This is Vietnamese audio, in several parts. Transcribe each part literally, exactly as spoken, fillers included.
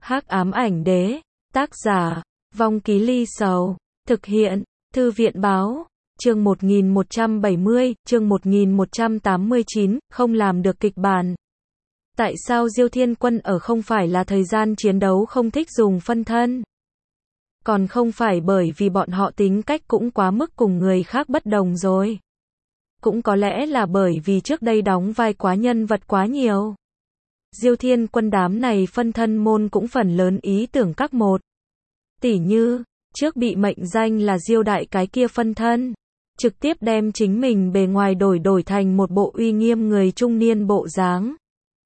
Hắc ám ảnh đế, tác giả, Vong Ký Ly Sầu, thực hiện, Thư viện báo, chương một nghìn một trăm bảy mươi, chương một nghìn một trăm tám mươi chín, không làm được kịch bản. Tại sao Diêu Thiên Quân ở không phải là thời gian chiến đấu không thích dùng phân thân? Còn không phải bởi vì bọn họ tính cách cũng quá mức cùng người khác bất đồng rồi. Cũng có lẽ là bởi vì trước đây đóng vai quá nhân vật quá nhiều. Diêu Thiên Quân đám này phân thân môn cũng phần lớn ý tưởng các một. Tỉ như, trước bị mệnh danh là Diêu Đại cái kia phân thân, trực tiếp đem chính mình bề ngoài đổi đổi thành một bộ uy nghiêm người trung niên bộ dáng.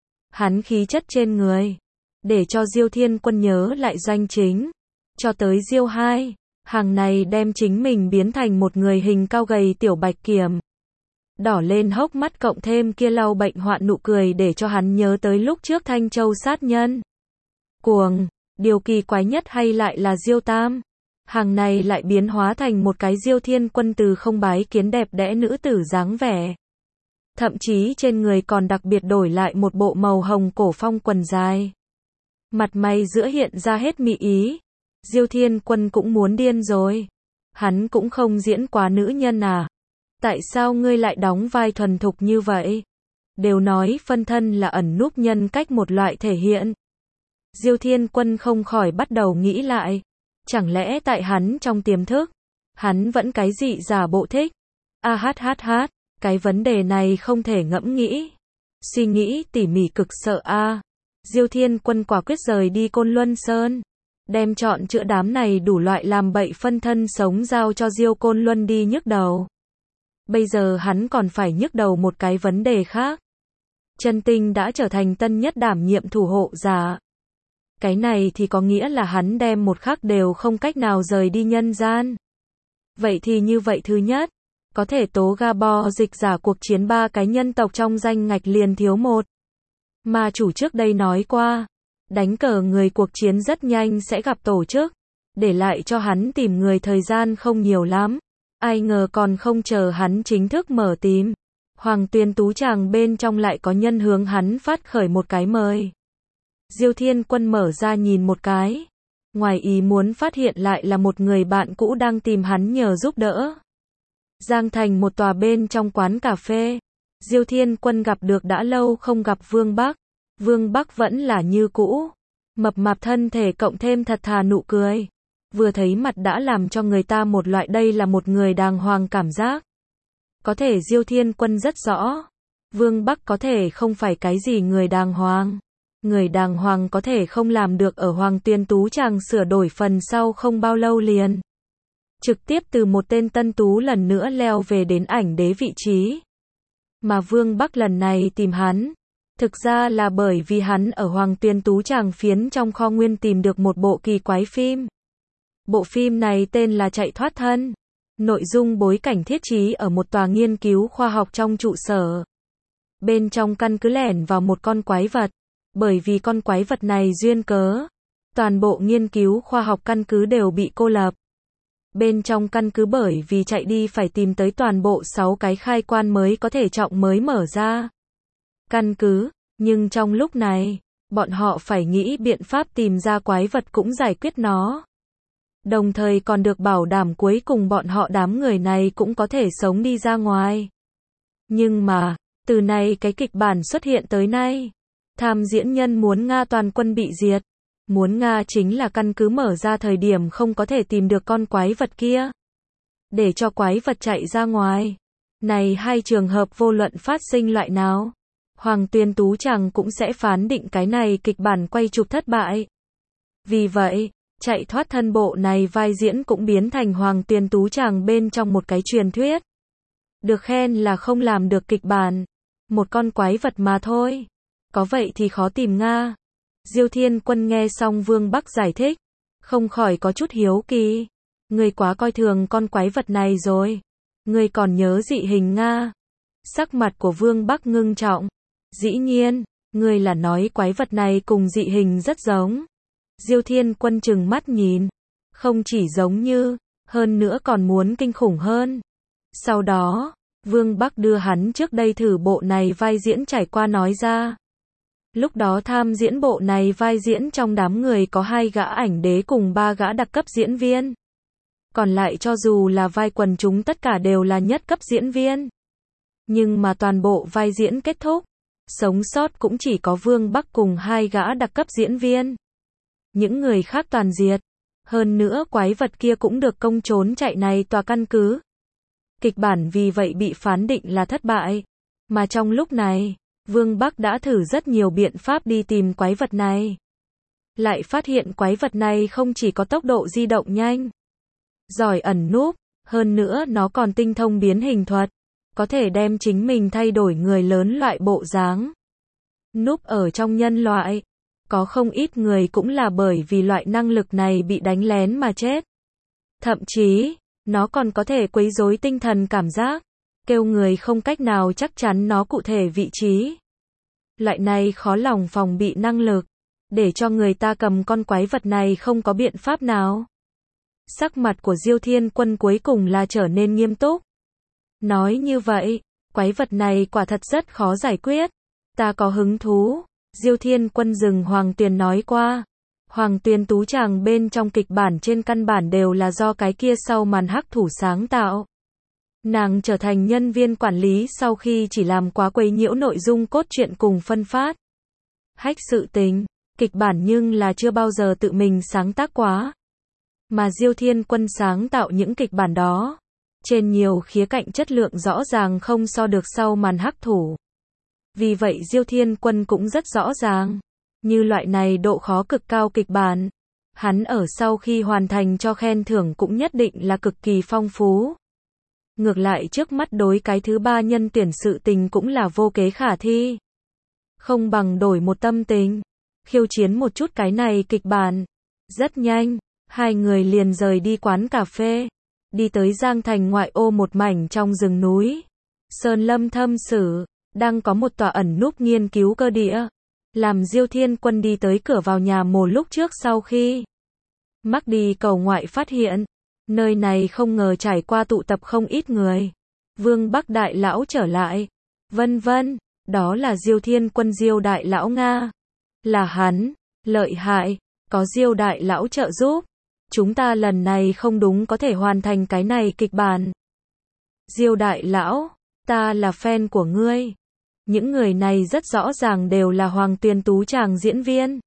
Hắn khí chất trên người, để cho Diêu Thiên Quân nhớ lại doanh chính. Cho tới Diêu hai, hàng này đem chính mình biến thành một người hình cao gầy tiểu bạch kiểm. Đỏ lên hốc mắt cộng thêm kia lau bệnh hoạn nụ cười để cho hắn nhớ tới lúc trước Thanh Châu sát nhân. Cuồng, điều kỳ quái nhất hay lại là Diêu Tam. Hàng này lại biến hóa thành một cái Diêu Thiên Quân từ không bái kiến đẹp đẽ nữ tử dáng vẻ. Thậm chí trên người còn đặc biệt đổi lại một bộ màu hồng cổ phong quần dài. Mặt mày giữa hiện ra hết mị ý. Diêu Thiên Quân cũng muốn điên rồi. Hắn cũng không diễn quá nữ nhân à? Tại sao ngươi lại đóng vai thuần thục như vậy? Đều nói phân thân là ẩn núp nhân cách một loại thể hiện. Diêu Thiên Quân không khỏi bắt đầu nghĩ lại. Chẳng lẽ tại hắn trong tiềm thức, hắn vẫn cái dị giả bộ thích? A hát hát hát, cái vấn đề này không thể ngẫm nghĩ. Suy nghĩ tỉ mỉ cực sợ a. À. Diêu Thiên Quân quả quyết rời đi Côn Luân Sơn. Đem chọn chữa đám này đủ loại làm bậy phân thân sống giao cho Diêu Côn Luân đi nhức đầu. Bây giờ hắn còn phải nhức đầu một cái vấn đề khác. Chân Tinh đã trở thành tân nhất đảm nhiệm thủ hộ giả. Cái này thì có nghĩa là hắn đem một khắc đều không cách nào rời đi nhân gian. Vậy thì như vậy thứ nhất, có thể tố Gabo dịch giả cuộc chiến ba cái nhân tộc trong danh ngạch liền thiếu một. Mà chủ trước đây nói qua, đánh cờ người cuộc chiến rất nhanh sẽ gặp tổ chức, để lại cho hắn tìm người thời gian không nhiều lắm. Ai ngờ còn không chờ hắn chính thức mở tìm, Hoàng Tuyên Tú Tràng bên trong lại có nhân hướng hắn phát khởi một cái mời. Diêu Thiên Quân mở ra nhìn một cái, ngoài ý muốn phát hiện lại là một người bạn cũ đang tìm hắn nhờ giúp đỡ. Giang Thành một tòa bên trong quán cà phê, Diêu Thiên Quân gặp được đã lâu không gặp Vương Bắc. Vương Bắc vẫn là như cũ, mập mạp thân thể cộng thêm thật thà nụ cười. Vừa thấy mặt đã làm cho người ta một loại đây là một người đàng hoàng cảm giác. Có thể Diêu Thiên Quân rất rõ, Vương Bắc có thể không phải cái gì người đàng hoàng. Người đàng hoàng có thể không làm được ở Hoàng Tuyên Tú Tràng sửa đổi phần sau không bao lâu liền. Trực tiếp từ một tên tân tú lần nữa leo về đến ảnh đế vị trí. Mà Vương Bắc lần này tìm hắn, thực ra là bởi vì hắn ở Hoàng Tuyên Tú Tràng phiến trong kho nguyên tìm được một bộ kỳ quái phim. Bộ phim này tên là Chạy Thoát Thân. Nội dung bối cảnh thiết trí ở một tòa nghiên cứu khoa học trong trụ sở. Bên trong căn cứ lẻn vào một con quái vật. Bởi vì con quái vật này duyên cớ, toàn bộ nghiên cứu khoa học căn cứ đều bị cô lập. Bên trong căn cứ bởi vì chạy đi phải tìm tới toàn bộ sáu cái khai quan mới có thể trọng mới mở ra căn cứ, nhưng trong lúc này, bọn họ phải nghĩ biện pháp tìm ra quái vật cũng giải quyết nó. Đồng thời còn được bảo đảm cuối cùng bọn họ đám người này cũng có thể sống đi ra ngoài. Nhưng mà, từ nay cái kịch bản xuất hiện tới nay, tham diễn nhân muốn Nga toàn quân bị diệt. Muốn Nga chính là căn cứ mở ra thời điểm không có thể tìm được con quái vật kia. Để cho quái vật chạy ra ngoài. Này hai trường hợp vô luận phát sinh loại nào, Hoàng Tuyên Tú Tràng cũng sẽ phán định cái này kịch bản quay chụp thất bại. Vì vậy, Chạy Thoát Thân bộ này vai diễn cũng biến thành Hoàng Tuyên Tú Tràng bên trong một cái truyền thuyết. Được khen là không làm được kịch bản. Một con quái vật mà thôi. Có vậy thì khó tìm Nga. Diêu Thiên Quân nghe xong Vương Bắc giải thích, không khỏi có chút hiếu kỳ. Ngươi quá coi thường con quái vật này rồi. Ngươi còn nhớ dị hình Nga. Sắc mặt của Vương Bắc ngưng trọng. Dĩ nhiên, ngươi là nói quái vật này cùng dị hình rất giống. Diêu Thiên Quân trừng mắt nhìn. Không chỉ giống như, hơn nữa còn muốn kinh khủng hơn. Sau đó, Vương Bắc đưa hắn trước đây thử bộ này vai diễn trải qua nói ra. Lúc đó tham diễn bộ này vai diễn trong đám người có hai gã ảnh đế cùng ba gã đặc cấp diễn viên. Còn lại cho dù là vai quần chúng tất cả đều là nhất cấp diễn viên. Nhưng mà toàn bộ vai diễn kết thúc, sống sót cũng chỉ có Vương Bắc cùng hai gã đặc cấp diễn viên. Những người khác toàn diệt. Hơn nữa quái vật kia cũng được công trốn chạy này tòa căn cứ. Kịch bản vì vậy bị phán định là thất bại. Mà trong lúc này, Vương Bắc đã thử rất nhiều biện pháp đi tìm quái vật này. Lại phát hiện quái vật này không chỉ có tốc độ di động nhanh, giỏi ẩn núp, hơn nữa nó còn tinh thông biến hình thuật, có thể đem chính mình thay đổi người lớn loại bộ dáng. Núp ở trong nhân loại, có không ít người cũng là bởi vì loại năng lực này bị đánh lén mà chết. Thậm chí, nó còn có thể quấy rối tinh thần cảm giác, kêu người không cách nào chắc chắn nó cụ thể vị trí. Loại này khó lòng phòng bị năng lực, để cho người ta cầm con quái vật này không có biện pháp nào. Sắc mặt của Diêu Thiên Quân cuối cùng là trở nên nghiêm túc. Nói như vậy, quái vật này quả thật rất khó giải quyết. Ta có hứng thú. Diêu Thiên Quân dừng Hoàng Tuyền nói qua. Hoàng Tuyền tú chàng bên trong kịch bản trên căn bản đều là do cái kia sau màn hắc thủ sáng tạo. Nàng trở thành nhân viên quản lý sau khi chỉ làm quá quấy nhiễu nội dung cốt truyện cùng phân phát. Hách sự tình, kịch bản nhưng là chưa bao giờ tự mình sáng tác quá. Mà Diêu Thiên Quân sáng tạo những kịch bản đó, trên nhiều khía cạnh chất lượng rõ ràng không so được sau màn hắc thủ. Vì vậy Diêu Thiên Quân cũng rất rõ ràng, như loại này độ khó cực cao kịch bản, hắn ở sau khi hoàn thành cho khen thưởng cũng nhất định là cực kỳ phong phú. Ngược lại trước mắt đối cái thứ ba nhân tuyển sự tình cũng là vô kế khả thi. Không bằng đổi một tâm tình, khiêu chiến một chút cái này kịch bản. Rất nhanh, hai người liền rời đi quán cà phê, đi tới Giang Thành ngoại ô một mảnh trong rừng núi. Sơn lâm thâm sử, đang có một tòa ẩn núp nghiên cứu cơ địa. Làm Diêu Thiên Quân đi tới cửa vào nhà mồ lúc trước sau khi mắc đi cầu ngoại phát hiện, nơi này không ngờ trải qua tụ tập không ít người. Vương Bắc Đại Lão trở lại, vân vân, đó là Diêu Thiên Quân Diêu Đại Lão Nga. Là hắn, lợi hại, có Diêu Đại Lão trợ giúp. Chúng ta lần này không đúng có thể hoàn thành cái này kịch bản. Diêu Đại Lão, ta là fan của ngươi. Những người này rất rõ ràng đều là Hoàng Tuyền tú chàng diễn viên.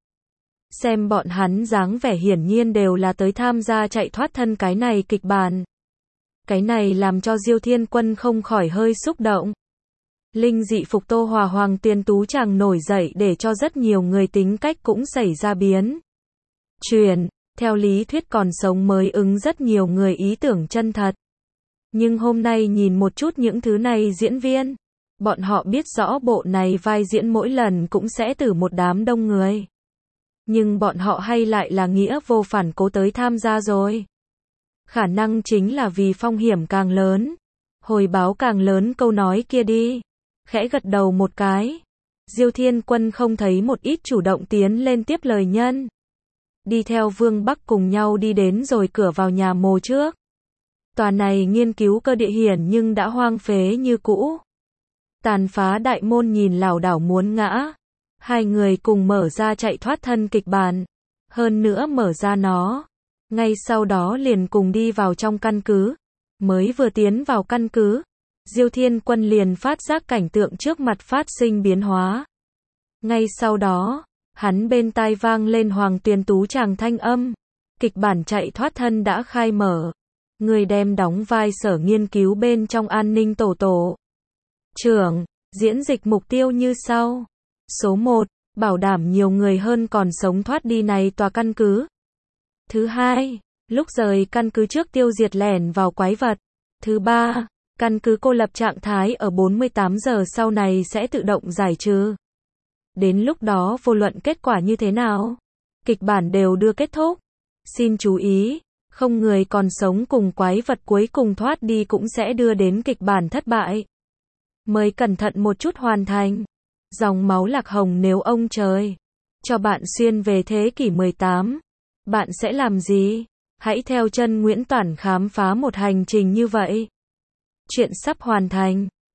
Xem bọn hắn dáng vẻ hiển nhiên đều là tới tham gia chạy thoát thân cái này kịch bản. Cái này làm cho Diêu Thiên Quân không khỏi hơi xúc động. Linh dị phục Tô Hòa Hoàng Tuyền tú chàng nổi dậy để cho rất nhiều người tính cách cũng xảy ra biến chuyển. Theo lý thuyết còn sống mới ứng rất nhiều người ý tưởng chân thật. Nhưng hôm nay nhìn một chút những thứ này diễn viên, bọn họ biết rõ bộ này vai diễn mỗi lần cũng sẽ từ một đám đông người. Nhưng bọn họ hay lại là nghĩa vô phản cố tới tham gia rồi. Khả năng chính là vì phong hiểm càng lớn, hồi báo càng lớn câu nói kia đi. Khẽ gật đầu một cái. Diêu Thiên Quân không thấy một ít chủ động tiến lên tiếp lời nhân. Đi theo Vương Bắc cùng nhau đi đến rồi cửa vào nhà mồ trước. Tòa này nghiên cứu cơ địa hiển nhưng đã hoang phế như cũ. Tàn phá đại môn nhìn lảo đảo muốn ngã. Hai người cùng mở ra chạy thoát thân kịch bản. Hơn nữa mở ra nó. Ngay sau đó liền cùng đi vào trong căn cứ. Mới vừa tiến vào căn cứ, Diêu Thiên Quân liền phát giác cảnh tượng trước mặt phát sinh biến hóa. Ngay sau đó, hắn bên tai vang lên Hoàng Tuyền tú chàng thanh âm. Kịch bản chạy thoát thân đã khai mở. Người đem đóng vai sở nghiên cứu bên trong an ninh tổ tổ trưởng, diễn dịch mục tiêu như sau. Số một, bảo đảm nhiều người hơn còn sống thoát đi này tòa căn cứ. Thứ hai, lúc rời căn cứ trước tiêu diệt lẻn vào quái vật. Thứ ba, căn cứ cô lập trạng thái ở bốn mươi tám giờ sau này sẽ tự động giải trừ. Đến lúc đó vô luận kết quả như thế nào, kịch bản đều đưa kết thúc. Xin chú ý, không người còn sống cùng quái vật cuối cùng thoát đi cũng sẽ đưa đến kịch bản thất bại. Mời cẩn thận một chút hoàn thành. Dòng máu lạc hồng nếu ông trời cho bạn xuyên về thế kỷ mười tám, bạn sẽ làm gì? Hãy theo chân Nguyễn Toản khám phá một hành trình như vậy. Chuyện sắp hoàn thành.